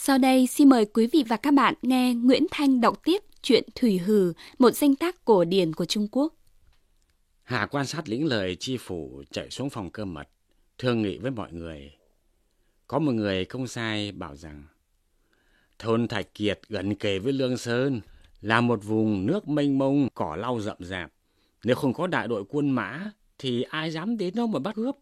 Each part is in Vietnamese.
Sau đây xin mời quý vị và các bạn nghe Nguyễn Thanh đọc tiếp truyện Thủy Hử, một danh tác cổ điển của Trung Quốc. Hà quan sát lĩnh lời chi phủ chạy xuống phòng cơ mật, thương nghị với mọi người. Có một người không sai bảo rằng thôn Thạch Kiệt gần kề với Lương Sơn, là một vùng nước mênh mông, cỏ lau rậm rạp. Nếu không có đại đội quân mã thì ai dám đến đó mà bắt cướp.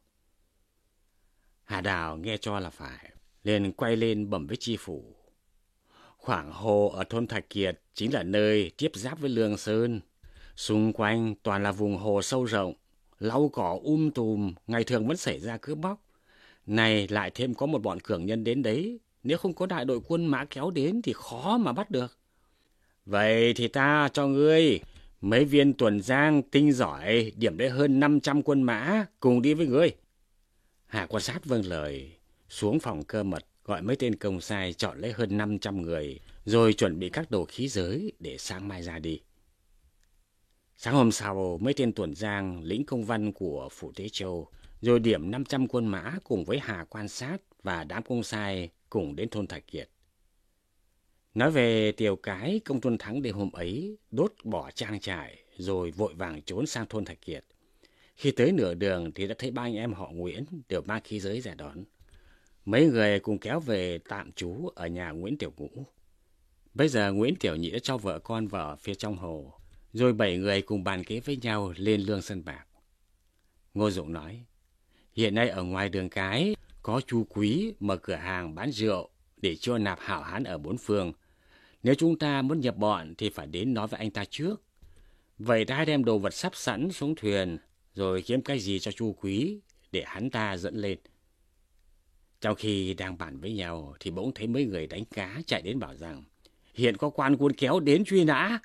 Hà Đào nghe cho là phải, liền quay lên bẩm với chi phủ. Khoảng hồ ở thôn Thạch Kiệt chính là nơi tiếp giáp với Lương Sơn. Xung quanh toàn là vùng hồ sâu rộng, lau cỏ tùm, ngày thường vẫn xảy ra cướp bóc. Này lại thêm có một bọn cường nhân đến đấy, nếu không có đại đội quân mã kéo đến thì khó mà bắt được. Vậy thì ta cho ngươi mấy viên tuần giang tinh giỏi, điểm đấy hơn 500 quân mã, cùng đi với ngươi. Hà quan sát vâng lời, xuống phòng cơ mật, gọi mấy tên công sai chọn lấy hơn 500 người, rồi chuẩn bị các đồ khí giới để sáng mai ra đi. Sáng hôm sau, mấy tên tuần giang lĩnh công văn của phủ Tế Châu, rồi điểm 500 quân mã cùng với Hà quan sát và đám công sai cùng đến thôn Thạch Kiệt. Nói về Tiều Cái, công tôn Thắng đêm hôm ấy đốt bỏ trang trại rồi vội vàng trốn sang thôn Thạch Kiệt. Khi tới nửa đường thì đã thấy ba anh em họ Nguyễn đều mang khí giới ra đón. Mấy người cùng kéo về tạm trú ở nhà Nguyễn Tiểu Ngũ. Bây giờ Nguyễn Tiểu Nhị đã cho vợ con vào phía trong hồ, rồi 7 người cùng bàn kế với nhau lên Lương Sơn Bạc. Ngô Dụng nói, hiện nay ở ngoài đường cái có Chu Quý mở cửa hàng bán rượu để cho nạp hảo hán ở 4 phương. Nếu chúng ta muốn nhập bọn thì phải đến nói với anh ta trước. Vậy ta hãy đem đồ vật sắp sẵn xuống thuyền, rồi kiếm cái gì cho Chu Quý để hắn ta dẫn lên. Trong khi đang bàn với nhau thì bỗng thấy mấy người đánh cá chạy đến bảo rằng hiện có quan quân kéo đến truy nã.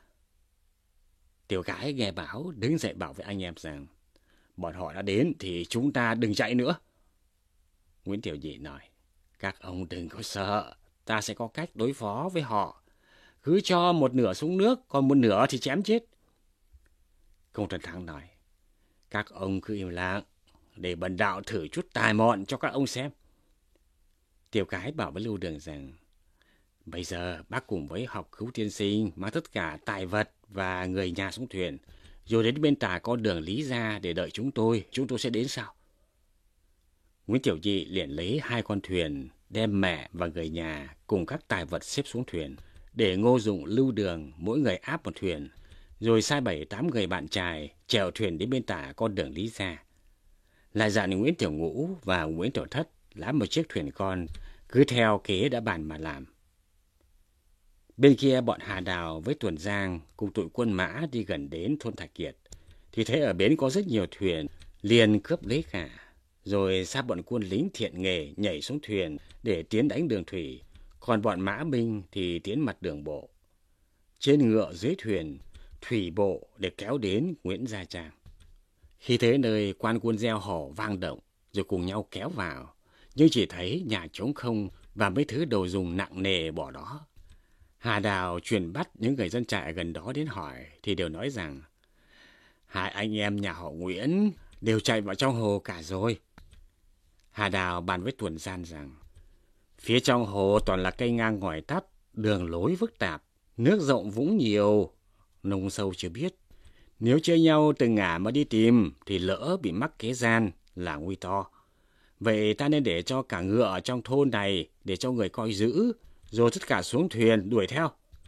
Tiểu Cái nghe báo đứng dậy bảo với anh em rằng bọn họ đã đến thì chúng ta đừng chạy nữa. Nguyễn Tiểu Nhị nói, các ông đừng có sợ, ta sẽ có cách đối phó với họ. Cứ cho một nửa xuống nước, còn một nửa thì chém chết. Công tôn Thắng nói, các ông cứ im lặng, để bần đạo thử chút tài mọn cho các ông xem. Tiểu Cái bảo với Lưu Đường rằng, bây giờ bác cùng với Học Cứu tiên sinh mang tất cả tài vật và người nhà xuống thuyền, rồi đến bên tả con đường Lý ra để đợi chúng tôi sẽ đến sau. Nguyễn Tiểu Nhị liền lấy 2 con thuyền, đem mẹ và người nhà cùng các tài vật xếp xuống thuyền, để Ngô Dụng, Lưu Đường mỗi người áp một thuyền, rồi sai 7-8 người bạn trài chèo thuyền đến bên tả con đường Lý ra. Lại dặn Nguyễn Tiểu Ngũ và Nguyễn Tiểu Thất làm một chiếc thuyền con, cứ theo kế đã bàn mà làm. Bên kia bọn Hà Đào với Tuần Giang cùng tụi quân mã đi gần đến thôn Thạch Kiệt, thì thấy ở bến có rất nhiều thuyền, liền cướp lấy cả, rồi sai bọn quân lính thiện nghề nhảy xuống thuyền để tiến đánh đường thủy, còn bọn mã binh thì tiến mặt đường bộ. Trên ngựa dưới thuyền, thủy bộ để kéo đến Nguyễn Gia Trang. Khi tới nơi, quan quân reo hò vang động, rồi cùng nhau kéo vào, nhưng chỉ thấy nhà trống không và mấy thứ đồ dùng nặng nề bỏ đó. Hà Đào truyền bắt những người dân trại gần đó đến hỏi thì đều nói rằng 2 anh em nhà họ Nguyễn đều chạy vào trong hồ cả rồi. Hà Đào bàn với Tuần Giang rằng phía trong hồ toàn là cây ngang ngòi tắt, đường lối phức tạp, nước rộng vũng nhiều, nông sâu chưa biết. Nếu chơi nhau từng ngả mà đi tìm thì lỡ bị mắc kế gian là nguy to. Vậy ta nên để cho cả ngựa ở trong thôn này để cho người coi giữ, rồi tất cả xuống thuyền đuổi theo.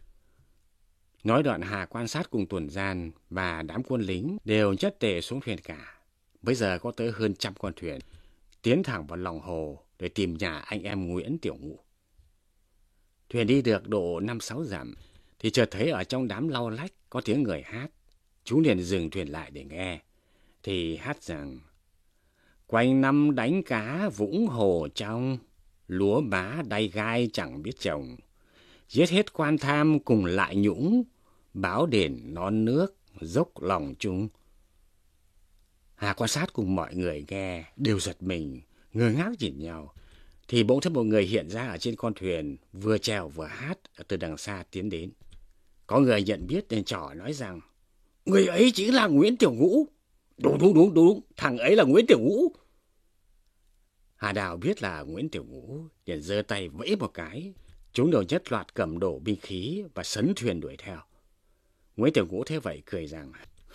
Nói đoạn Hà quan sát cùng Tuần Giang và đám quân lính đều nhất tề xuống thuyền cả. Bây giờ có tới hơn 100 con thuyền, tiến thẳng vào lòng hồ để tìm nhà anh em Nguyễn Tiểu Ngũ. Thuyền đi được độ 5-6 dặm thì chợt thấy ở trong đám lau lách có tiếng người hát. Chúng liền dừng thuyền lại để nghe, thì hát rằng quanh năm đánh cá vũng hồ trong, lúa bá đay gai chẳng biết trồng, giết hết quan tham cùng lại nhũng, báo đền non nước dốc lòng chung. Hà quan sát cùng mọi người nghe đều giật mình, ngơ ngác nhìn nhau, thì bỗng thấy một người hiện ra ở trên con thuyền, vừa chèo vừa hát từ đằng xa tiến đến. Có người nhận biết nên trò nói rằng người ấy chính là Nguyễn Tiểu Ngũ. Đúng, thằng ấy là Nguyễn Tiểu Ngũ. Hà Đào biết là Nguyễn Tiểu Ngũ, liền giơ tay vẫy một cái, Chúng đều nhất loạt cầm đổ binh khí và sấn thuyền đuổi theo. Nguyễn Tiểu Ngũ thế vậy cười rằng,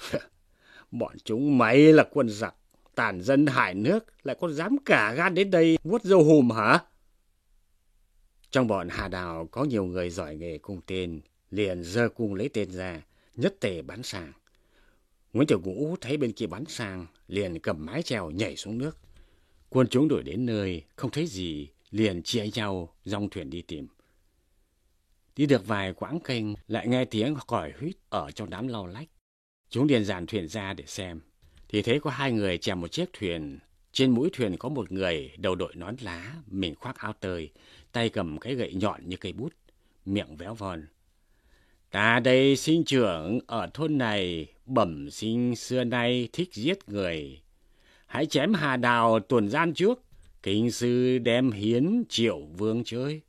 bọn chúng mày là quân giặc, tàn dân hại nước, lại còn dám cả gan đến đây vuốt râu hùm hả? Trong bọn Hà Đào có nhiều người giỏi nghề cung tên, liền giơ cung lấy tên ra, nhất tề bắn sang. Nguyễn Tiểu Ngũ thấy bên kia bắn sang, liền cầm mái chèo nhảy xuống nước. Quân chúng đuổi đến nơi, không thấy gì, liền chia nhau dong thuyền đi tìm. Đi được vài quãng kênh, lại nghe tiếng còi huýt ở trong đám lau lách. Chúng liền dàn thuyền ra để xem, thì thấy có 2 người chèo một chiếc thuyền. Trên mũi thuyền có một người đầu đội nón lá, mình khoác áo tơi, tay cầm cái gậy nhọn như cây bút, miệng véo von. Ta đây sinh trưởng ở thôn này, bẩm sinh xưa nay thích giết người. Hãy chém Hà Đào tuần gian trước, kinh sư đem hiến Triệu Vương chơi.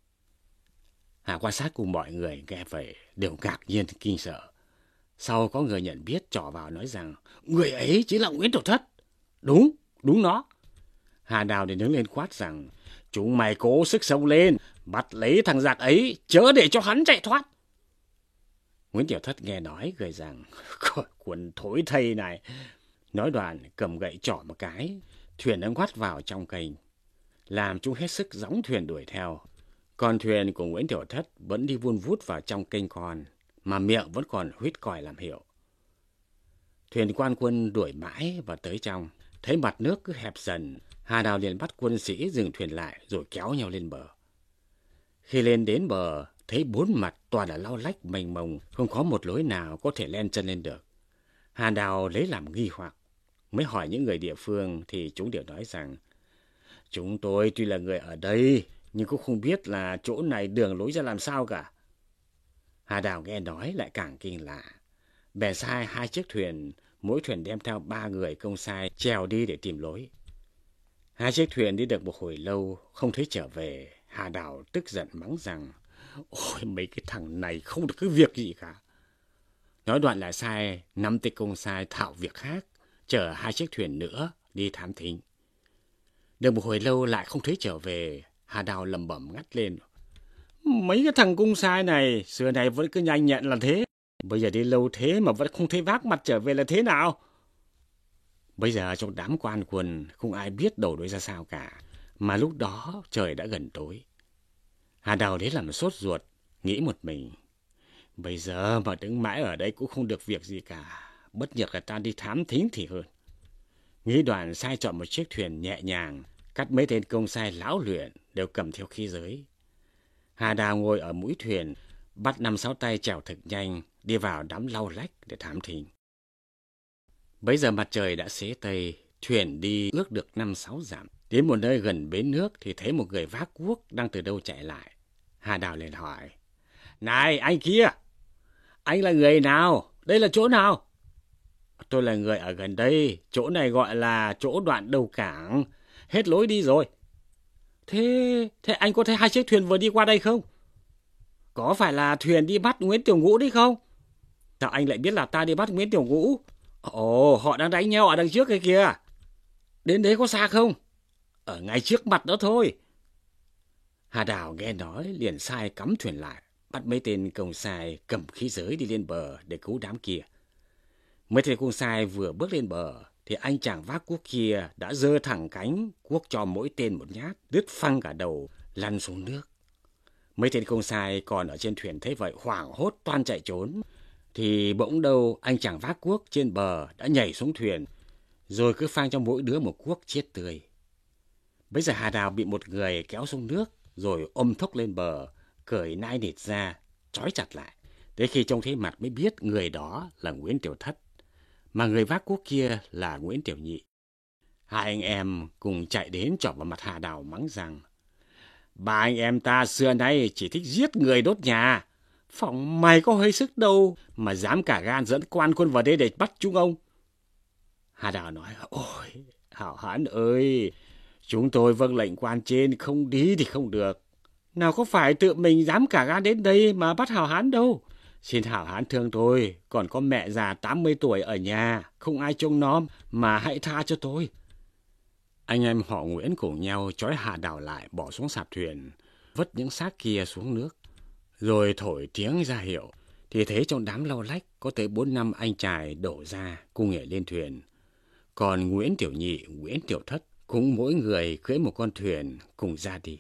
Hà quan sát cùng mọi người nghe vậy đều ngạc nhiên kinh sợ. Sau có người nhận biết trỏ vào nói rằng người ấy chính là Nguyễn Tiểu Thất. Đúng nó. Hà Đào để đứng lên quát rằng chúng mày cố sức xông lên, bắt lấy thằng giặc ấy, chớ để cho hắn chạy thoát. Nguyễn Tiểu Thất nghe nói cười rằng quần thối thây này. Nói đoạn cầm gậy trỏ một cái, thuyền đã ngoắt vào trong kênh, làm chúng hết sức gióng thuyền đuổi theo. Còn thuyền của Nguyễn Tiểu Thất vẫn đi vun vút vào trong kênh con, mà miệng vẫn còn huýt còi làm hiệu. Thuyền quan quân đuổi mãi và tới trong, thấy mặt nước cứ hẹp dần, Hà Đào liền bắt quân sĩ dừng thuyền lại rồi kéo nhau lên bờ. Khi lên đến bờ, thấy 4 mặt toàn là lau lách mênh mông, không có một lối nào có thể len chân lên được. Hà Đào lấy làm nghi hoặc, mới hỏi những người địa phương thì chúng đều nói rằng chúng tôi tuy là người ở đây nhưng cũng không biết là chỗ này đường lối ra làm sao cả. Hà Đào nghe nói lại càng kinh lạ, bèn sai 2 chiếc thuyền, mỗi thuyền đem theo 3 người công sai chèo đi để tìm lối. 2 chiếc thuyền đi được một hồi lâu không thấy trở về. Hà Đào tức giận mắng rằng ôi mấy cái thằng này không được cái việc gì cả. Nói đoạn lại sai 5 tên công sai thạo việc khác, chở 2 chiếc thuyền nữa đi thám thính. Được một hồi lâu lại không thấy trở về. Hà Đào lẩm bẩm ngắt lên, mấy cái thằng cung sai này xưa này vẫn cứ nhanh nhẹn là thế, bây giờ đi lâu thế mà vẫn không thấy vác mặt trở về là thế nào? Bây giờ trong đám quan quân không ai biết đầu đuôi ra sao cả, mà lúc đó trời đã gần tối. Hà Đào đấy làm sốt ruột, nghĩ một mình, bây giờ mà đứng mãi ở đây cũng không được việc gì cả, bất nhật là ta đi thám thính thì hơn. Nghĩ đoạn sai chọn một chiếc thuyền nhẹ nhàng, cắt mấy tên công sai lão luyện đều cầm theo khí giới. Hà Đào ngồi ở mũi thuyền, bắt 5-6 tay chèo thật nhanh, đi vào đám lau lách để thám thính. Bấy giờ mặt trời đã xế tây, thuyền đi ước được 5-6 dặm. Đến một nơi gần bến nước thì thấy một người vác cuốc đang từ đâu chạy lại. Hà Đào liền hỏi, này anh kia, anh là người nào? Đây là chỗ nào? Tôi là người ở gần đây, chỗ này gọi là chỗ đoạn đầu cảng, hết lối đi rồi. Thế anh có thấy 2 chiếc thuyền vừa đi qua đây không? Có phải là thuyền đi bắt Nguyễn Tiểu Ngũ đấy không? Sao anh lại biết là ta đi bắt Nguyễn Tiểu Ngũ? Ồ, họ đang đánh nhau ở đằng trước kia kìa. Đến đấy có xa không? Ở ngay trước mặt đó thôi. Hà Đào nghe nói liền sai cắm thuyền lại, bắt mấy tên công sai cầm khí giới đi lên bờ để cứu đám kia. Mấy tên công sai vừa bước lên bờ thì anh chàng vác cuốc kia đã giơ thẳng cánh, cuốc cho mỗi tên một nhát, đứt phăng cả đầu, lăn xuống nước. Mấy tên công sai còn ở trên thuyền thấy vậy hoảng hốt toan chạy trốn, thì bỗng đâu anh chàng vác cuốc trên bờ đã nhảy xuống thuyền, rồi cứ phang cho mỗi đứa một cuốc chết tươi. Bây giờ Hà Đào bị một người kéo xuống nước, rồi ôm thốc lên bờ, cởi nai nịt ra, trói chặt lại. Đến khi trông thấy mặt mới biết người đó là Nguyễn Tiểu Thất, mà người vác cuốc kia là Nguyễn Tiểu Nhị. 2 anh em cùng chạy đến chọc vào mặt Hà Đào mắng rằng 3 anh em ta xưa nay chỉ thích giết người đốt nhà. Phỏng mày có hơi sức đâu mà dám cả gan dẫn quan quân vào đây để bắt chúng ông. Hà Đào nói, ôi hảo hán ơi, chúng tôi vâng lệnh quan trên, không đi thì không được. Nào có phải tự mình dám cả gan đến đây mà bắt hảo hán đâu. Xin hảo hán thương tôi, còn có mẹ già 80 tuổi ở nhà, không ai trông nom, mà hãy tha cho tôi. Anh em họ Nguyễn cùng nhau trói Hà Đào lại bỏ xuống sạp thuyền, vứt những xác kia xuống nước, rồi thổi tiếng ra hiệu, thì thấy trong đám lau lách có tới 4-5 anh chài đổ ra cùng nhảy lên thuyền. Còn Nguyễn Tiểu Nhị, Nguyễn Tiểu Thất cũng mỗi người cưỡi một con thuyền cùng ra đi.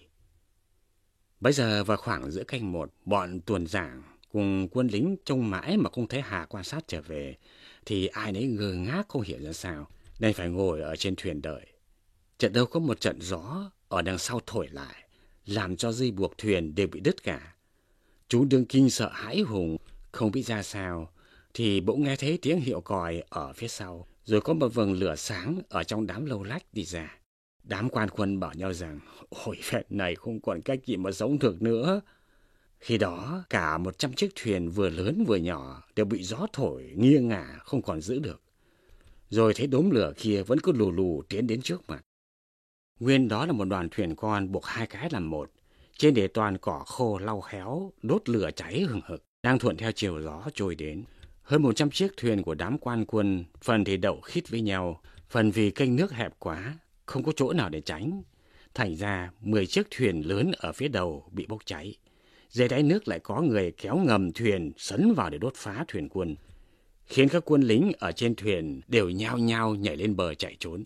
Bây giờ vào khoảng giữa canh 1, bọn tuần giảng cùng quân lính trông mãi mà không thấy Hà Quan Sát trở về, thì ai nấy ngơ ngác không hiểu ra sao, nên phải ngồi ở trên thuyền đợi. Chợt đâu có một trận gió ở đằng sau thổi lại, làm cho dây buộc thuyền đều bị đứt cả. Chú đương kinh sợ hãi hùng, không biết ra sao, thì bỗng nghe thấy tiếng hiệu còi ở phía sau, rồi có một vầng lửa sáng ở trong đám lâu lách đi ra. Đám quan quân bảo nhau rằng, ôi phép này không còn cách gì mà sống được nữa. Khi đó, cả 100 chiếc thuyền vừa lớn vừa nhỏ đều bị gió thổi nghiêng ngả, không còn giữ được. Rồi thấy đốm lửa kia vẫn cứ lù lù tiến đến trước mặt. Nguyên đó là một đoàn thuyền con buộc 2 cái làm một, trên để toàn cỏ khô lau khéo, đốt lửa cháy hừng hực, đang thuận theo chiều gió trôi đến. Hơn 100 chiếc thuyền của đám quan quân, phần thì đậu khít với nhau, phần vì kênh nước hẹp quá, không có chỗ nào để tránh. Thành ra 10 chiếc thuyền lớn ở phía đầu bị bốc cháy. Dưới đáy nước lại có người kéo ngầm thuyền sấn vào để đốt phá thuyền quân, khiến các quân lính ở trên thuyền đều nhao nhao nhảy lên bờ chạy trốn.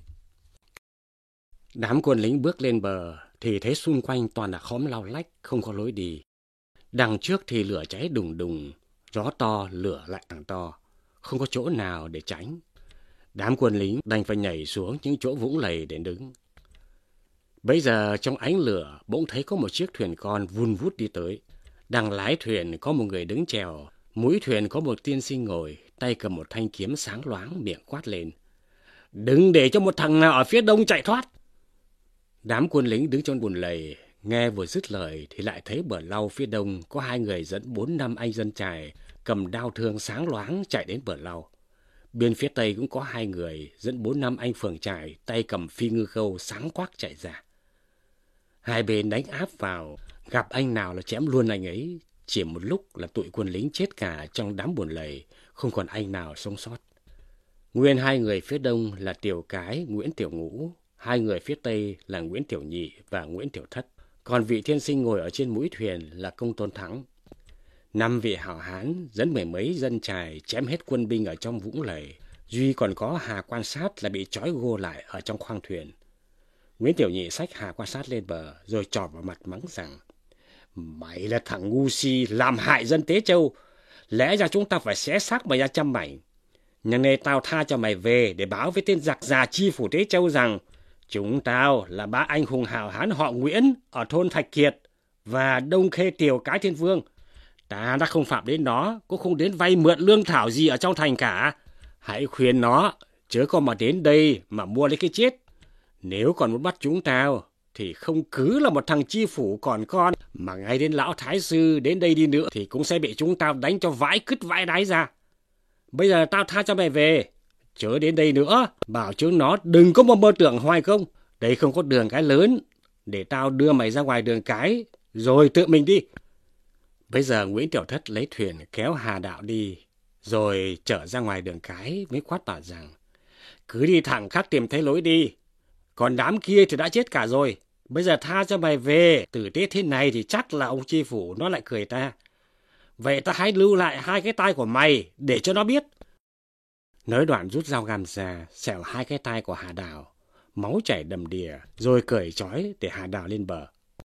Đám quân lính bước lên bờ thì thấy xung quanh toàn là khóm lau lách, không có lối đi. Đằng trước thì lửa cháy đùng đùng, gió to lửa lại càng to, không có chỗ nào để tránh. Đám quân lính đành phải nhảy xuống những chỗ vũng lầy để đứng. Bấy giờ trong ánh lửa bỗng thấy có một chiếc thuyền con vun vút đi tới. Đằng lái thuyền có một người đứng chèo, mũi thuyền có một tiên sinh ngồi, tay cầm một thanh kiếm sáng loáng, miệng quát lên: "Đừng để cho một thằng nào ở phía đông chạy thoát!" Đám quân lính đứng trong bùn lầy, nghe vừa dứt lời thì lại thấy bờ lau phía đông có 2 người dẫn 4-5 anh dân chài cầm đao thương sáng loáng chạy đến bờ lau. Bên phía tây cũng có 2 người dẫn 4-5 anh phường chài tay cầm phi ngư câu sáng quắc chạy ra. Hai bên đánh áp vào, gặp anh nào là chém luôn anh ấy. Chỉ một lúc là tụi quân lính chết cả trong đám bùn lầy, không còn anh nào sống sót. Nguyên 2 người phía đông là Tiểu Cái, Nguyễn Tiểu Ngũ, 2 người phía tây là Nguyễn Tiểu Nhị và Nguyễn Tiểu Thất. Còn vị tiên sinh ngồi ở trên mũi thuyền là Công Tôn Thắng. 5 vị hảo hán dẫn 10 mấy dân chài chém hết quân binh ở trong vũng lầy. Duy còn có Hà Quan Sát là bị trói gô lại ở trong khoang thuyền. Nguyễn Tiểu Nhị xách Hà Quan Sát lên bờ rồi chọc vào mặt mắng rằng: "Mày là thằng ngu si làm hại dân Tế Châu. Lẽ ra chúng ta phải xé xác mày ra trăm mảnh. Nhưng nay tao tha cho mày về để báo với tên giặc già chi phủ Tế Châu rằng chúng tao là 3 anh hùng hảo hán họ Nguyễn ở thôn Thạch Kiệt và Đông Khê Tiều Cái Thiên Vương. Ta đã không phạm đến nó, cũng không đến vay mượn lương thảo gì ở trong thành cả. Hãy khuyên nó, chớ có mà đến đây mà mua lấy cái chết. Nếu còn muốn bắt chúng tao, thì không cứ là một thằng chi phủ còn con, mà ngay đến lão thái sư đến đây đi nữa thì cũng sẽ bị chúng tao đánh cho vãi cứt vãi đáy ra. Bây giờ tao tha cho mày về, chớ đến đây nữa, bảo chúng nó đừng có một mơ tưởng hoài không. Đây không có đường cái lớn, để tao đưa mày ra ngoài đường cái, rồi tự mình đi." Bây giờ Nguyễn Tiểu Thất lấy thuyền kéo Hà Đạo đi, rồi trở ra ngoài đường cái mới quát bảo rằng: "Cứ đi thẳng khắc tìm thấy lối đi. Còn đám kia thì đã chết cả rồi. Bây giờ tha cho mày về, tử tế thế này thì chắc là ông chi phủ nó lại cười ta. Vậy ta hãy lưu lại 2 cái tai của mày để cho nó biết." Nói đoạn rút dao găm ra, xẻo 2 cái tai của Hà Đào, máu chảy đầm đìa, rồi cởi trói để Hà Đào lên bờ.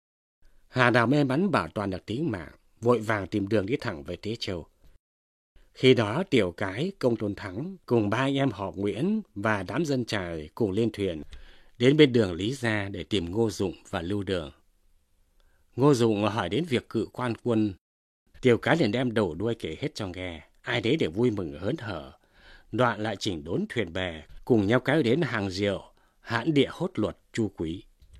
Hà Đào may mắn bảo toàn được tính mạng, vội vàng tìm đường đi thẳng về Tế Châu. Khi đó Tiểu Cái, Công Tôn Thắng cùng 3 anh em họ Nguyễn và đám dân chài cùng lên thuyền đến bên đường Lý Gia để tìm Ngô Dụng và Lưu Đường. Ngô Dụng hỏi đến việc cự quan quân. Tiểu Cái liền đem đầu đuôi kể hết cho nghe, ai đấy để vui mừng hớn hở. Đoạn lại chỉnh đốn thuyền bè, cùng nhau kéo đến hàng rượu, hãn địa hốt luật Chu Quý.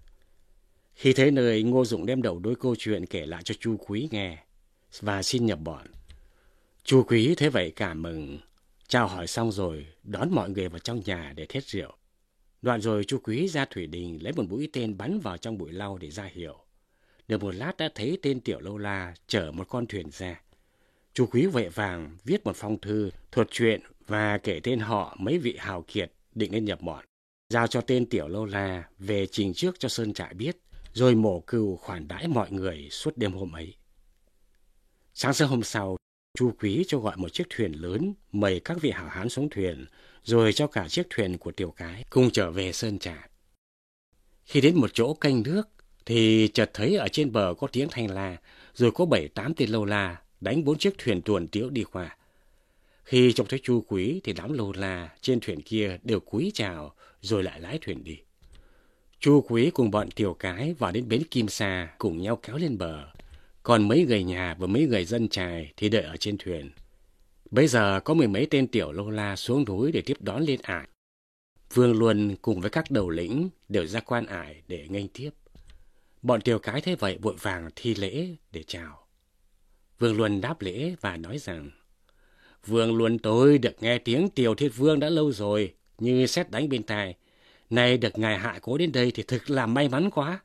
Khi thấy nơi, Ngô Dụng đem đầu đuôi câu chuyện kể lại cho Chu Quý nghe và xin nhập bọn. Chu Quý thấy vậy cảm mừng, chào hỏi xong rồi đón mọi người vào trong nhà để thết rượu. Đoạn rồi Chu Quý ra thủy đình lấy một mũi tên bắn vào trong bụi lau để ra hiệu. Được một lát đã thấy tên Tiểu Lâu La chở một con thuyền ra. Chu Quý vội vàng viết một phong thư thuật chuyện và kể tên họ mấy vị hào kiệt định lên nhập bọn, giao cho tên Tiểu Lâu La về trình trước cho Sơn Trại biết, rồi mổ cừu khoản đãi mọi người suốt đêm hôm ấy. Sáng sớm hôm sau, Chu Quý cho gọi một chiếc thuyền lớn, mời các vị hảo hán xuống thuyền, rồi cho cả chiếc thuyền của Tiểu Cái cùng trở về Sơn Trại. Khi đến một chỗ kênh nước, thì chợt thấy ở trên bờ có tiếng thanh la, rồi có 7-8 tên lâu la đánh 4 chiếc thuyền tuồn tiễu đi qua. Khi trông thấy Chu Quý thì đám lâu la trên thuyền kia đều cúi chào, rồi lại lái thuyền đi. Chu Quý cùng bọn Tiểu Cái vào đến bến Kim Sa cùng nhau kéo lên bờ. Còn mấy người nhà và mấy người dân chài thì đợi ở trên thuyền. Bây giờ có 10 mấy tên tiểu lâu la xuống núi để tiếp đón lên ải. Vương Luân cùng với các đầu lĩnh đều ra quan ải để nghênh tiếp. Bọn Tiểu Cái thế vậy vội vàng thi lễ để chào. Vương Luân đáp lễ và nói rằng: Vương Luân tôi được nghe tiếng Tiểu Thiết Vương đã lâu rồi, như sét đánh bên tai. Nay được ngài hạ cố đến đây thì thực là may mắn quá.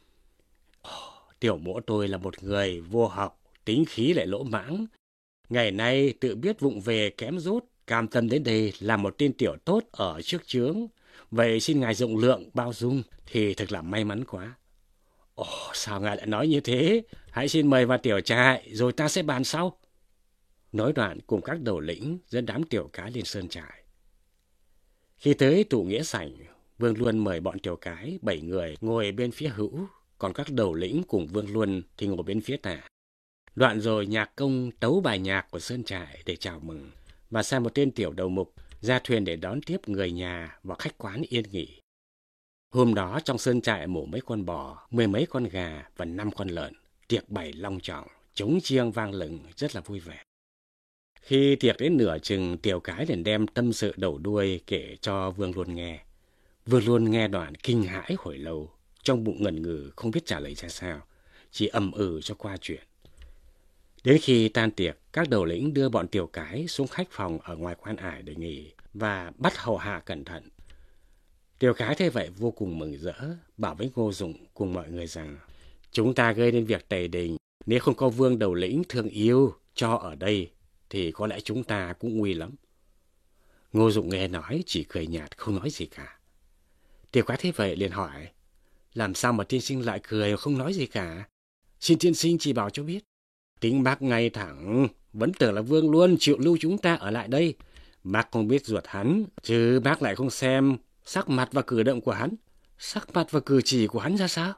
Tiểu mỗ tôi là một người vô học, tính khí lại lỗ mãng. Ngày nay tự biết vụng về kém rốt, cam tâm đến đây là một tên tiểu tốt ở trước chướng. Vậy xin ngài rộng lượng bao dung thì thật là may mắn quá. Sao ngài lại nói như thế? Hãy xin mời vào tiểu trại rồi ta sẽ bàn sau. Nói đoạn cùng các đầu lĩnh dẫn đám Tiểu Cái lên sơn trại. Khi tới tụ nghĩa sảnh, Vương Luân mời bọn Tiểu Cái 7 người ngồi bên phía hữu, còn các đầu lĩnh cùng Vương Luân thì ngồi bên phía tả. Đoạn rồi nhạc công tấu bài nhạc của sơn trại để chào mừng, và sai một tên tiểu đầu mục ra thuyền để đón tiếp người nhà và khách quán yên nghỉ. Hôm đó trong sơn trại mổ mấy con bò, 10 mấy con gà và 5 con lợn, tiệc bày long trọng, trống chiêng vang lừng rất là vui vẻ. Khi tiệc đến nửa chừng, Tiểu Cái liền đem tâm sự đầu đuôi kể cho Vương Luân nghe. Vương Luân nghe đoạn kinh hãi hồi lâu, trong bụng ngần ngừ không biết trả lời ra sao, chỉ ầm cho qua chuyện. Đến khi tan tiệc, các đầu lĩnh đưa bọn Tiểu Cái xuống khách phòng ở ngoài quan ải để nghỉ và bắt hầu hạ cẩn thận. Tiểu Cái thế vậy vô cùng mừng rỡ, bảo với Ngô Dụng cùng mọi người rằng: chúng ta gây nên việc tày đình, nếu không có Vương đầu lĩnh thương yêu cho ở đây thì có lẽ chúng ta cũng nguy lắm. Ngô Dụng nghe nói chỉ cười nhạt không nói gì cả. Tiểu Cái thế vậy liền hỏi: làm sao mà tiên sinh lại cười không nói gì cả? Xin tiên sinh chỉ bảo cho biết. Tính bác ngay thẳng, vẫn tưởng là Vương luôn chịu lưu chúng ta ở lại đây. Bác không biết ruột hắn, chứ bác lại không xem sắc mặt và cử động của hắn. Sắc mặt và cử chỉ của hắn ra sao?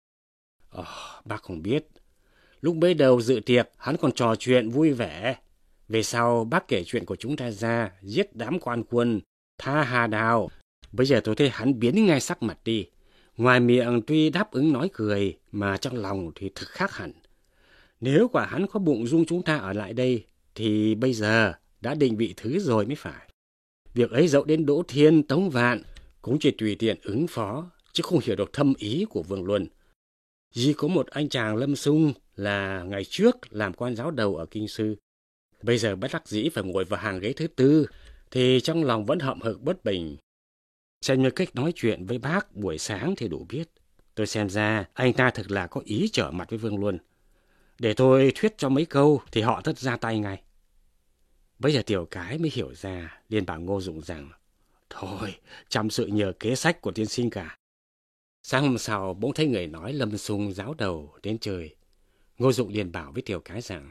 Bác không biết. Lúc bấy đầu dự tiệc, hắn còn trò chuyện vui vẻ. Về sau bác kể chuyện của chúng ta ra, giết đám quan quân, tha Hà Đào. Bây giờ tôi thấy hắn biến ngay sắc mặt đi. Ngoài miệng tuy đáp ứng nói cười, mà trong lòng thì thực khác hẳn. Nếu quả hắn có bụng dung chúng ta ở lại đây, thì bây giờ đã định vị thứ rồi mới phải. Việc ấy dẫu đến Đỗ Thiên, Tống Vạn, cũng chỉ tùy tiện ứng phó, chứ không hiểu được thâm ý của Vương Luân. Chỉ có một anh chàng Lâm Sung là ngày trước làm quan giáo đầu ở Kinh Sư. Bây giờ bất đắc dĩ phải ngồi vào hàng ghế thứ tư, thì trong lòng vẫn hậm hực bất bình. Xem như cách nói chuyện với bác buổi sáng thì đủ biết. Tôi xem ra anh ta thực là có ý trở mặt với Vương Luân. Để tôi thuyết cho mấy câu thì họ tất ra tay ngay. Bây giờ Tiểu Cái mới hiểu ra, liền bảo Ngô Dụng rằng: thôi, chăm sự nhờ kế sách của tiên sinh cả. Sáng hôm sau bỗng thấy người nói Lâm Sung giáo đầu đến chơi. Ngô Dụng liền bảo với Tiểu Cái rằng: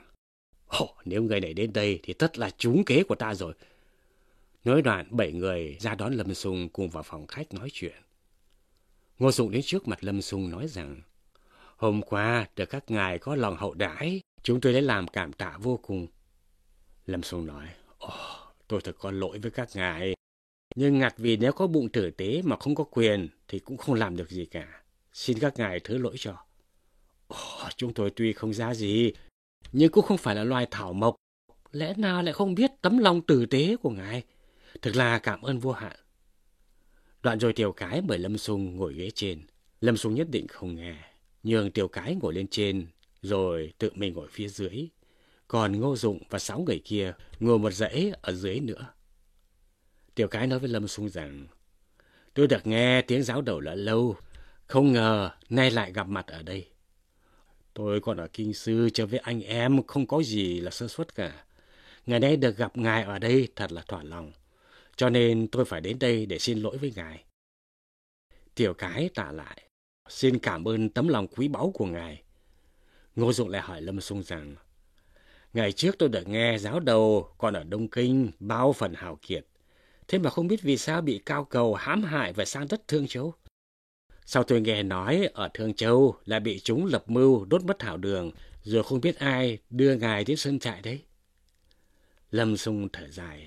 nếu người này đến đây thì tất là trúng kế của ta rồi. Nói đoạn 7 người ra đón Lâm Sung cùng vào phòng khách nói chuyện. Ngô Dụng đến trước mặt Lâm Sung nói rằng: hôm qua được các ngài có lòng hậu đãi, chúng tôi đã làm cảm tạ vô cùng. Lâm Sung nói: tôi thật có lỗi với các ngài, nhưng ngặt vì nếu có bụng tử tế mà không có quyền thì cũng không làm được gì cả. Xin các ngài thứ lỗi cho. Chúng tôi tuy không ra gì, nhưng cũng không phải là loài thảo mộc, lẽ nào lại không biết tấm lòng tử tế của ngài. Thực là cảm ơn vô hạn. Đoạn rồi Tiểu Cái mời Lâm Sung ngồi ghế trên. Lâm Sung nhất định không nghe, nhường Tiểu Cái ngồi lên trên, rồi tự mình ngồi phía dưới. Còn Ngô Dụng và 6 người kia ngồi một dãy ở dưới nữa. Tiểu Cái nói với Lâm Sung rằng: tôi được nghe tiếng giáo đầu đã lâu, không ngờ nay lại gặp mặt ở đây. Tôi còn ở Kinh Sư chơi với anh em, không có gì là sơ suất cả. Ngày nay được gặp ngài ở đây thật là thỏa lòng, cho nên tôi phải đến đây để xin lỗi với ngài. Tiểu Cái tạ lại. Xin cảm ơn tấm lòng quý báu của ngài. Ngô Dụng lại hỏi Lâm Xung rằng, ngày trước tôi được nghe giáo đầu còn ở Đông Kinh bao phần hào kiệt, thế mà không biết vì sao bị Cao Cầu hãm hại và sang đất Thương Châu. Sau tôi nghe nói ở Thương Châu là bị chúng lập mưu đốt mất Thảo Đường, rồi không biết ai đưa ngài đến sơn trại đấy. Lâm Xung thở dài.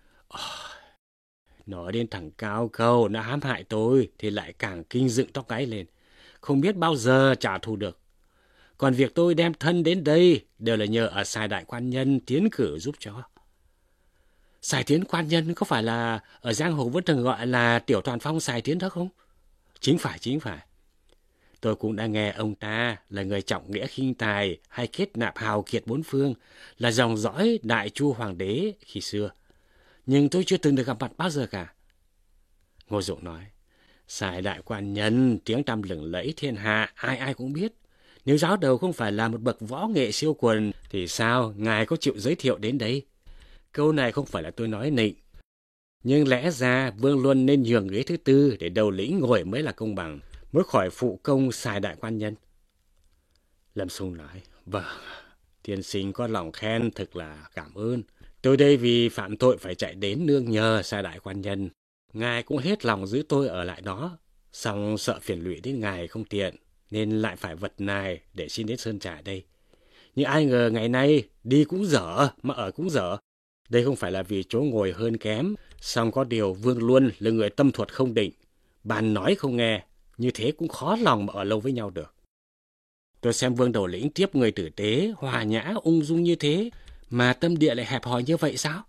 Nói đến thằng Cao Cầu nó hãm hại tôi thì lại càng kinh dựng tóc gáy lên. Không biết bao giờ trả thù được. Còn việc tôi đem thân đến đây đều là nhờ ở Sài Đại Quan Nhân tiến cử giúp cho. Sài Tiến Quan Nhân có phải là ở giang hồ vẫn thường gọi là Tiểu Toàn Phong Sài Tiến đó không? Chính phải. Tôi cũng đã nghe ông ta là người trọng nghĩa khinh tài hay kết nạp hào kiệt bốn phương, là dòng dõi Đại Chu Hoàng đế khi xưa. Nhưng tôi chưa từng được gặp mặt bao giờ cả. Ngô Dụng nói, Sài Đại Quan Nhân tiếng tăm lừng lẫy thiên hạ, ai ai cũng biết. Nếu giáo đầu không phải là một bậc võ nghệ siêu quần thì sao ngài có chịu giới thiệu đến đây? Câu này không phải là tôi nói nịnh, nhưng lẽ ra Vương Luân nên nhường ghế thứ tư để đầu lĩnh ngồi mới là công bằng, mới khỏi phụ công Sài Đại Quan Nhân. Lâm Xung nói, vâng, tiên sinh có lòng khen thực là cảm ơn. Tôi đây vì phạm tội phải chạy đến nương nhờ Sài Đại Quan Nhân. Ngài cũng hết lòng giữ tôi ở lại đó, song sợ phiền lụy đến ngài không tiện, nên lại phải vật nài để xin đến sơn trại đây. Nhưng ai ngờ ngày nay đi cũng dở mà ở cũng dở. Đây không phải là vì chỗ ngồi hơn kém, song có điều Vương Luân là người tâm thuật không định, bàn nói không nghe, như thế cũng khó lòng mà ở lâu với nhau được. Tôi xem Vương đầu lĩnh tiếp người tử tế, hòa nhã, ung dung như thế, mà tâm địa lại hẹp hòi như vậy sao?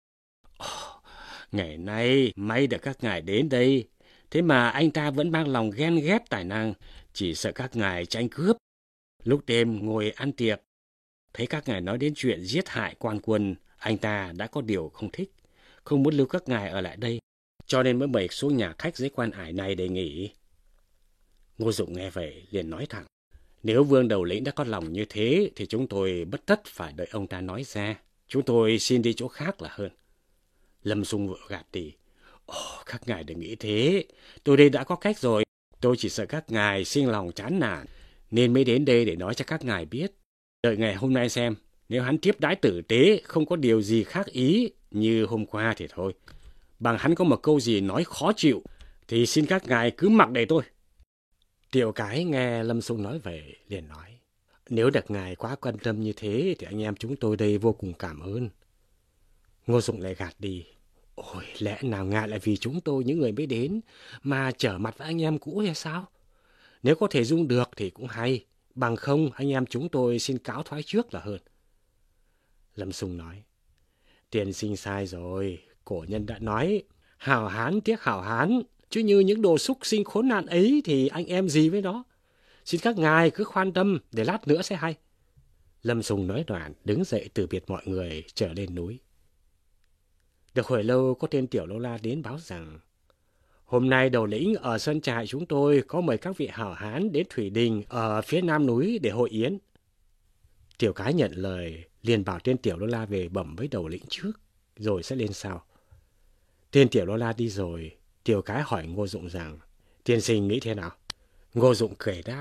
Ngày nay may được các ngài đến đây, thế mà anh ta vẫn mang lòng ghen ghét tài năng, chỉ sợ các ngài tranh cướp. Lúc đêm ngồi ăn tiệc, thấy các ngài nói đến chuyện giết hại quan quân, anh ta đã có điều không thích, không muốn lưu các ngài ở lại đây, cho nên mới mời xuống nhà khách dưới quan ải này để nghỉ. Ngô Dụng nghe vậy liền nói thẳng, nếu Vương đầu lĩnh đã có lòng như thế thì chúng tôi bất tất phải đợi ông ta nói ra, chúng tôi xin đi chỗ khác là hơn. Lâm Xung vội gạt đi, các ngài đừng nghĩ thế, tôi đây đã có cách rồi, tôi chỉ sợ các ngài sinh lòng chán nản, nên mới đến đây để nói cho các ngài biết. Đợi ngày hôm nay xem, nếu hắn tiếp đãi tử tế, không có điều gì khác ý như hôm qua thì thôi. Bằng hắn có một câu gì nói khó chịu, thì xin các ngài cứ mặc để tôi. Tiểu Cái nghe Lâm Xung nói vậy, liền nói, nếu được ngài quá quan tâm như thế, thì anh em chúng tôi đây vô cùng cảm ơn. Ngô Dụng lại gạt đi, ôi, lẽ nào ngài lại vì chúng tôi những người mới đến, mà trở mặt với anh em cũ hay sao? Nếu có thể dung được thì cũng hay, bằng không anh em chúng tôi xin cáo thoái trước là hơn. Lâm Xung nói, tiên sinh sai rồi, cổ nhân đã nói, hảo hán tiếc hảo hán, chứ như những đồ súc sinh khốn nạn ấy thì anh em gì với nó. Xin các ngài cứ khoan tâm, để lát nữa sẽ hay. Lâm Xung nói đoạn, đứng dậy từ biệt mọi người trở lên núi. Được hồi lâu có tên Tiểu Lâu La đến báo rằng, hôm nay đầu lĩnh ở sơn trại chúng tôi có mời các vị hảo hán đến Thủy Đình ở phía nam núi để hội yến. Tiểu Cái nhận lời, liền bảo tên Tiểu Lâu La về bẩm với đầu lĩnh trước, rồi sẽ lên sau. Tên Tiểu Lâu La đi rồi, Tiểu Cái hỏi Ngô Dụng rằng, tiên sinh nghĩ thế nào? Ngô Dụng cười đáp,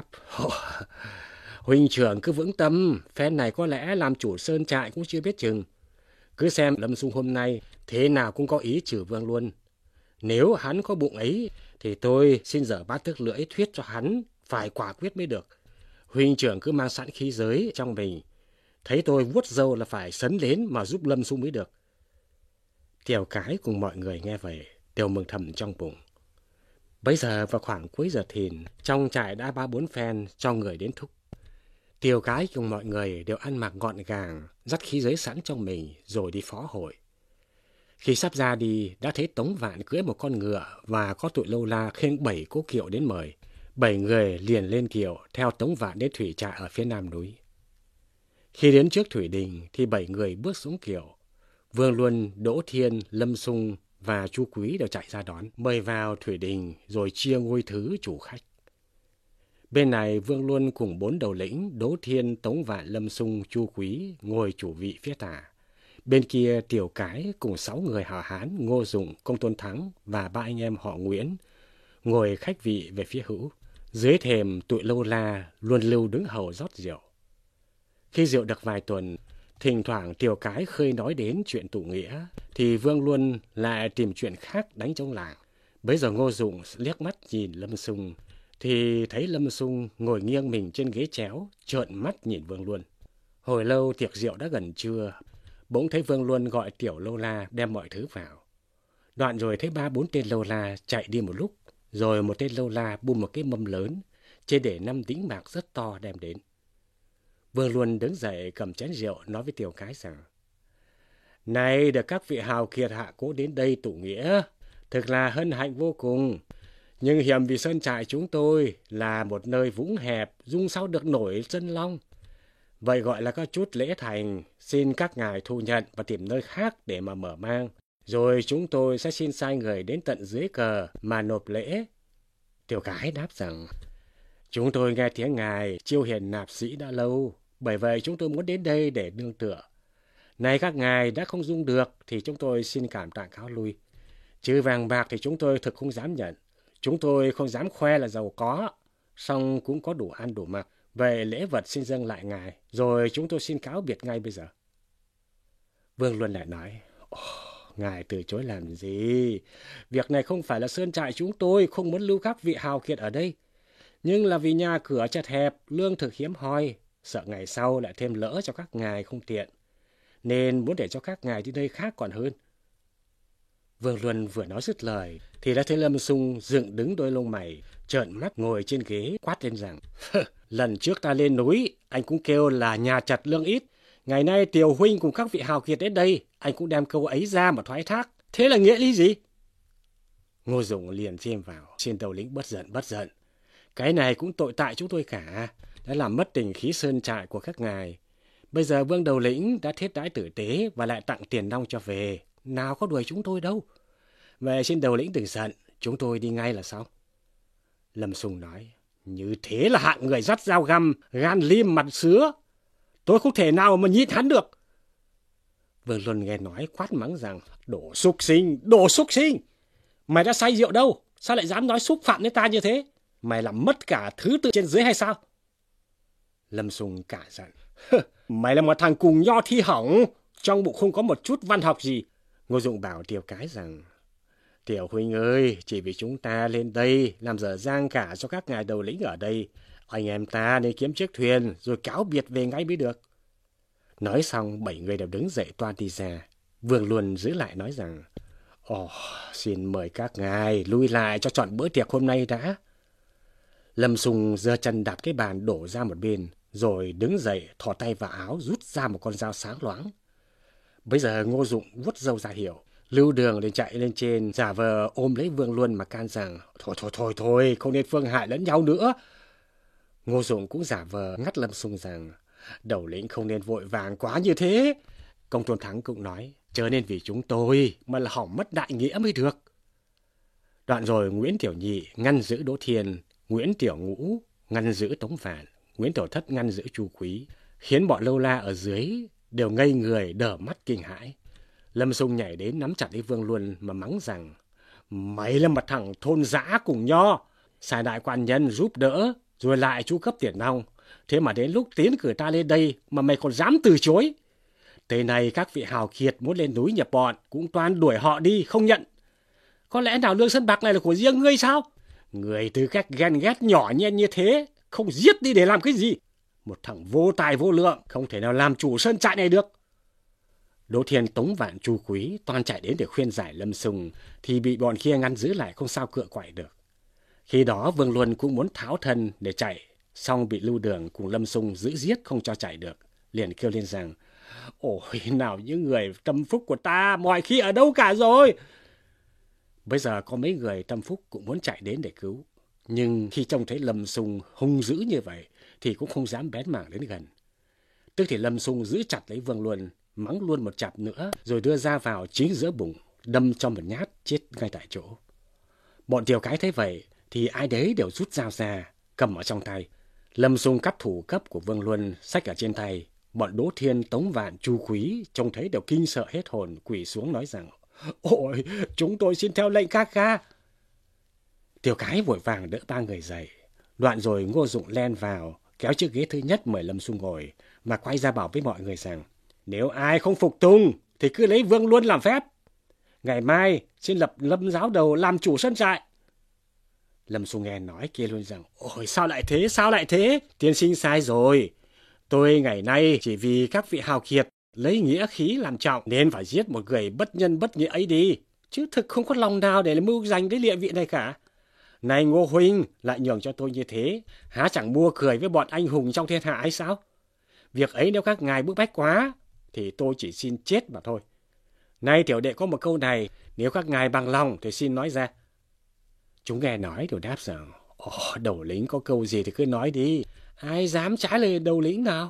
huynh trưởng cứ vững tâm, phen này có lẽ làm chủ sơn trại cũng chưa biết chừng. Cứ xem Lâm Xung hôm nay thế nào cũng có ý trừ Vương luôn. Nếu hắn có bụng ấy thì tôi xin dở bát tước lưỡi thuyết cho hắn phải quả quyết mới được. Huynh trưởng cứ mang sẵn khí giới trong mình, thấy tôi vuốt râu là phải sấn đến mà giúp Lâm Xung mới được. Tiểu Cái cùng mọi người nghe vậy đều mừng thầm trong bụng. Bấy giờ vào khoảng cuối giờ thìn, trong trại đã 3-4 phen cho người đến thúc. Tiểu Cái cùng mọi người đều ăn mặc gọn gàng, dắt khí giới sẵn trong mình rồi đi phó hội. Khi sắp ra đi, đã thấy Tống Vạn cưỡi một con ngựa và có tụi Lâu La khiêng 7 cỗ kiệu đến mời. 7 người liền lên kiệu theo Tống Vạn đến thủy trại ở phía nam núi. Khi đến trước Thủy Đình thì 7 người bước xuống kiệu. Vương Luân, Đỗ Thiên, Lâm Xung và Chu Quý đều chạy ra đón, mời vào Thủy Đình rồi chia ngôi thứ chủ khách. Bên này Vương Luân cùng 4 đầu lĩnh Đỗ Thiên, Tống Vạn, Lâm Xung, Chu Quý ngồi chủ vị phía tả. Bên kia Tiểu Cái cùng 6 người hảo hán Ngô Dụng, Công Tôn Thắng và 3 anh em họ Nguyễn ngồi khách vị về phía hữu. Dưới thềm tụi lâu la luôn lưu đứng hầu rót rượu. Khi rượu được vài tuần, thỉnh thoảng Tiểu Cái khơi nói đến chuyện tụ nghĩa, thì Vương Luân lại tìm chuyện khác đánh trong làng. Bấy giờ Ngô Dụng liếc mắt nhìn Lâm Xung, thì thấy Lâm Xung ngồi nghiêng mình trên ghế chéo, trợn mắt nhìn Vương Luân. Hồi lâu tiệc rượu đã gần trưa, bỗng thấy Vương Luân gọi tiểu lâu la đem mọi thứ vào. Đoạn rồi thấy 3-4 tên lâu la chạy đi một lúc, rồi một tên lâu la bung một cái mâm lớn, trên để 5 đĩnh bạc rất to đem đến. Vương Luân đứng dậy cầm chén rượu nói với Tiểu Cái rằng: Này được các vị hào kiệt hạ cố đến đây tụ nghĩa, thực là hân hạnh vô cùng. Nhưng hiểm vì sơn trại chúng tôi là một nơi vũng hẹp, dung sao được nổi chân long. Vậy gọi là có chút lễ thành, xin các ngài thu nhận và tìm nơi khác để mà mở mang. Rồi chúng tôi sẽ xin sai người đến tận dưới cờ mà nộp lễ. Tiểu Cái đáp rằng: Chúng tôi nghe tiếng ngài chiêu hiền nạp sĩ đã lâu, bởi vậy chúng tôi muốn đến đây để nương tựa. Này các ngài đã không dung được thì chúng tôi xin cảm tạ cáo lui. Chứ vàng bạc thì chúng tôi thực không dám nhận. Chúng tôi không dám khoe là giàu có, song cũng có đủ ăn đủ mặc. Vậy lễ vật xin dâng lại ngài, rồi chúng tôi xin cáo biệt ngay bây giờ. Vương Luân lại nói: Ngài từ chối làm gì? Việc này không phải là sơn trại chúng tôi không muốn lưu các vị hào kiệt ở đây, nhưng là vì nhà cửa chật hẹp, lương thực hiếm hoi, sợ ngày sau lại thêm lỡ cho các ngài không tiện, nên muốn để cho các ngài đi nơi khác còn hơn. Vương Luân vừa nói dứt lời thì đã thấy Lâm Xung dựng đứng đôi lông mày, trợn mắt ngồi trên ghế quát lên rằng: Lần trước ta lên núi, anh cũng kêu là nhà chật lương ít. Ngày nay Tiểu huynh cùng các vị hào kiệt đến đây, anh cũng đem câu ấy ra mà thoái thác. Thế là nghĩa lý gì? Ngô Dụng liền chêm vào: Xin đầu lĩnh bất giận. Cái này cũng tội tại chúng tôi cả, đã làm mất tình khí sơn trại của các ngài. Bây giờ Vương đầu lĩnh đã thiết đãi tử tế và lại tặng tiền nong cho về, nào có đuổi chúng tôi đâu. Vậy xin đầu lĩnh đừng giận, chúng tôi đi ngay là xong. Lâm Xung nói: Như thế là hạng người dắt dao găm, gan lim mặt sứa. Tôi không thể nào mà nhịn hắn được. Vương Luân nghe nói quát mắng rằng: Đồ xúc sinh! Mày đã say rượu đâu? Sao lại dám nói xúc phạm đến ta như thế? Mày làm mất cả thứ tự trên dưới hay sao? Lâm Xung cả giận: Mày là một thằng cùng nho thi hỏng, trong bụng không có một chút văn học gì. Ngô Dụng bảo Tiểu Cái rằng: Tiểu huynh ơi, chỉ vì chúng ta lên đây làm dở dang cả cho các ngài đầu lĩnh ở đây, anh em ta nên kiếm chiếc thuyền rồi cáo biệt về ngay mới được. Nói xong 7 người đều đứng dậy toan đi ra. Vương Luân giữ lại nói rằng: Xin mời các ngài lui lại cho chọn bữa tiệc hôm nay đã. Lâm Xung giơ chân đạp cái bàn đổ ra một bên, rồi đứng dậy thò tay vào áo rút ra một con dao sáng loáng. Bây giờ Ngô Dụng vuốt râu ra hiệu. Lưu Đường liền chạy lên trên giả vờ ôm lấy Vương Luân mà can rằng: Thôi, không nên phương hại lẫn nhau nữa. Ngô Dụng cũng giả vờ ngắt Lâm Xung rằng: Đầu lĩnh không nên vội vàng quá như thế. Công Tôn Thắng cũng nói: Chớ nên vì chúng tôi mà là hỏng mất đại nghĩa mới được. Đoạn rồi Nguyễn Tiểu Nhị ngăn giữ Đỗ Thiên, Nguyễn Tiểu Ngũ ngăn giữ Tống Vạn, Nguyễn Tiểu Thất ngăn giữ Chu Quý, khiến bọn lâu la ở dưới đều ngây người đờ mắt kinh hãi. Lâm Xung nhảy đến nắm chặt lấy Vương Luân mà mắng rằng: Mày là một thằng thôn dã cùng nho, sai đại quan nhân giúp đỡ rồi lại chu cấp tiền nong, thế mà đến lúc tiến cử ta lên đây mà mày còn dám từ chối. Tới này các vị hào kiệt muốn lên núi nhập bọn cũng toan đuổi họ đi không nhận. Có lẽ nào lương sơn bạc này là của riêng ngươi sao? Người tư cách ghen ghét nhỏ nhen như thế, không giết đi để làm cái gì? Một thằng vô tài vô lượng, không thể nào làm chủ sơn trại này được. Đỗ Thiên, Tống Vạn, Chu Quý toan chạy đến để khuyên giải Lâm Xung thì bị bọn kia ngăn giữ lại không sao cựa quậy được. Khi đó Vương Luân cũng muốn tháo thân để chạy, song bị Lưu Đường cùng Lâm Xung giữ giết không cho chạy được, liền kêu lên rằng: Ôi, nào những người tâm phúc của ta mọi khi ở đâu cả rồi? Bây giờ có mấy người tâm phúc cũng muốn chạy đến để cứu, nhưng khi trông thấy Lâm Xung hung dữ như vậy thì cũng không dám bén mảng đến gần. Tức thì Lâm Xung giữ chặt lấy Vương Luân, mắng luôn một chặp nữa, rồi đưa ra vào chính giữa bụng, đâm cho một nhát chết ngay tại chỗ. Bọn Tiểu Cái thấy vậy thì ai đấy đều rút dao ra, cầm ở trong tay. Lâm Xung cắt thủ cấp của Vương Luân xách ở trên tay. Bọn Đỗ Thiên, Tống Vạn, Chu Quý trông thấy đều kinh sợ hết hồn, quỳ xuống nói rằng: Ôi, chúng tôi xin theo lệnh các ca. Tiểu Cái vội vàng đỡ ba người dậy. Đoạn rồi Ngô Dụng len vào, kéo chiếc ghế thứ nhất mời Lâm Xung ngồi, mà quay ra bảo với mọi người rằng, nếu ai không phục tùng thì cứ lấy Vương Luân làm phép. Ngày mai xin lập Lâm giáo đầu làm chủ sân trại. Lâm Xung nghe nói kia luôn rằng, ôi sao lại thế, tiên sinh sai rồi. Tôi ngày nay chỉ vì các vị hào kiệt lấy nghĩa khí làm trọng nên phải giết một người bất nhân bất nghĩa ấy đi, chứ thực không có lòng nào để mưu giành cái địa vị này cả. Này Ngô huynh lại nhường cho tôi như thế, há chẳng mua cười với bọn anh hùng trong thiên hạ ấy sao? Việc ấy nếu các ngài bức bách quá thì tôi chỉ xin chết mà thôi. Nay tiểu đệ có một câu này, nếu các ngài bằng lòng thì xin nói ra. Chúng nghe nói đều đáp rằng, đầu lĩnh có câu gì thì cứ nói đi, ai dám trái lời đầu lĩnh nào.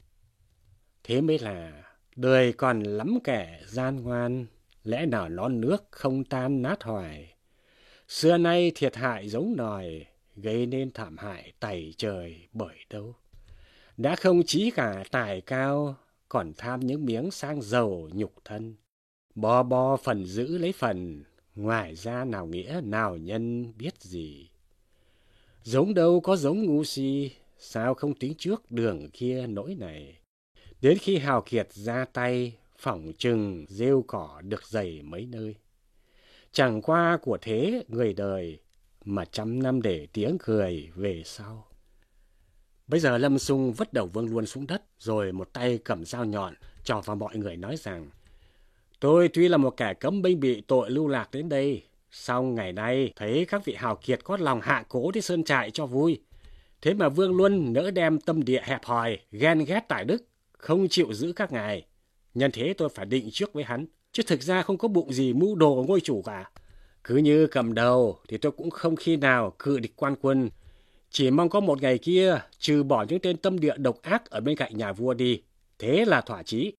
Thế mới là đời còn lắm kẻ gian ngoan, lẽ nào lon nước không tan nát hoài. Xưa nay thiệt hại giống nòi, gây nên thảm hại tày trời bởi đâu. Đã không chí cả tài cao, còn tham những miếng sang giàu nhục thân. Bo phần giữ lấy phần, ngoài ra nào nghĩa nào nhân biết gì. Giống đâu có giống ngu si, sao không tính trước đường kia nỗi này. Đến khi hào kiệt ra tay, phỏng chừng rêu cỏ được dày mấy nơi. Chẳng qua của thế người đời, mà trăm năm để tiếng cười về sau. Bây giờ Lâm Xung vứt đầu Vương Luân xuống đất, rồi một tay cầm dao nhọn, trỏ vào mọi người nói rằng, tôi tuy là một kẻ cấm binh bị tội lưu lạc đến đây, song ngày nay thấy các vị hào kiệt có lòng hạ cố đến sơn trại cho vui. Thế mà Vương Luân nỡ đem tâm địa hẹp hòi, ghen ghét tài đức, không chịu giữ các ngài. Nhân thế tôi phải định trước với hắn, chứ thực ra không có bụng gì mưu đồ ngôi chủ cả. Cứ như cầm đầu thì tôi cũng không khi nào cự địch quan quân. Chỉ mong có một ngày kia trừ bỏ những tên tâm địa độc ác ở bên cạnh nhà vua đi. Thế là thỏa chí.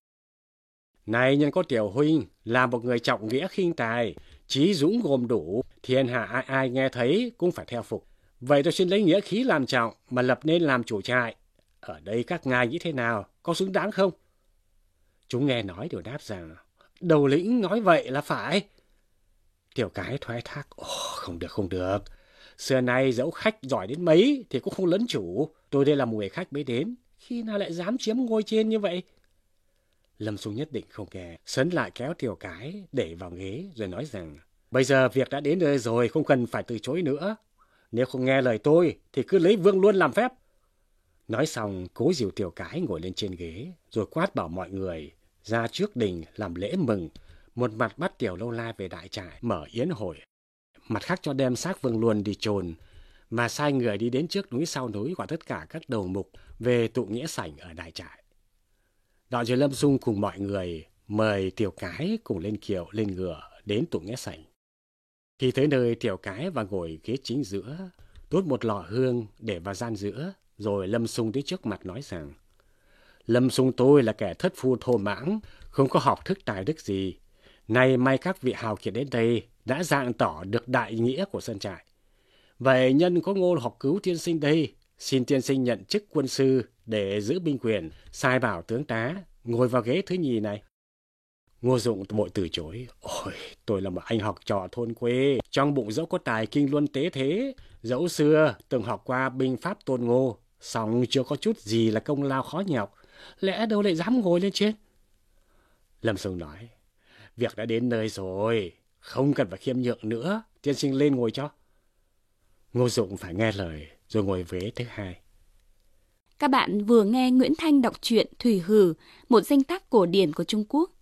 Này nhân có tiểu huynh là một người trọng nghĩa khinh tài, trí dũng gồm đủ, thiên hạ ai ai nghe thấy cũng phải theo phục. Vậy tôi xin lấy nghĩa khí làm trọng mà lập nên làm chủ trại. Ở đây các ngài nghĩ thế nào, có xứng đáng không? Chúng nghe nói đều đáp rằng, đầu lĩnh nói vậy là phải. Tiểu cái thoái thác, không được. Xưa nay dẫu khách giỏi đến mấy thì cũng không lấn chủ. Tôi đây là một người khách mới đến, khi nào lại dám chiếm ngôi trên như vậy? Lâm Xung nhất định không nghe, sấn lại kéo tiểu cái để vào ghế rồi nói rằng, bây giờ việc đã đến nơi rồi, không cần phải từ chối nữa. Nếu không nghe lời tôi thì cứ lấy Vương Luân làm phép. Nói xong cố dìu tiểu cái ngồi lên trên ghế, rồi quát bảo mọi người ra trước đình làm lễ mừng. Một mặt bắt tiểu lâu la về đại trại mở yến hội, mặt khác cho đem xác Vương Luân đi chôn, mà sai người đi đến trước núi sau núi gọi tất cả các đầu mục về tụ nghĩa sảnh ở đại trại. Đoạn rồi Lâm Xung cùng mọi người mời tiểu cái cùng lên kiệu lên ngựa đến tụ nghĩa sảnh. Khi tới nơi, tiểu cái và ngồi ghế chính giữa, đốt một lò hương để vào gian giữa, rồi Lâm Xung đến trước mặt nói rằng, Lâm Xung tôi là kẻ thất phu thô mãng, không có học thức tài đức gì. Nay may các vị hào kiệt đến đây đã dạng tỏ được đại nghĩa của sân trại. Vậy nhân có Ngô học cứu tiên sinh đây, xin tiên sinh nhận chức quân sư để giữ binh quyền, sai bảo tướng tá ngồi vào ghế thứ nhì này. Ngô Dụng vội từ chối, tôi là một anh học trò thôn quê, trong bụng dẫu có tài kinh luân tế thế, dẫu xưa từng học qua binh pháp Tôn Ngô, song chưa có chút gì là công lao khó nhọc, lẽ đâu lại dám ngồi lên trên. Lâm Xung nói, việc đã đến nơi rồi, không cần phải khiêm nhượng nữa, tiên sinh lên ngồi cho. Ngô Dụng phải nghe lời, rồi ngồi ghế thứ hai. Các bạn vừa nghe Nguyễn Thanh đọc truyện Thủy Hử, một danh tác cổ điển của Trung Quốc.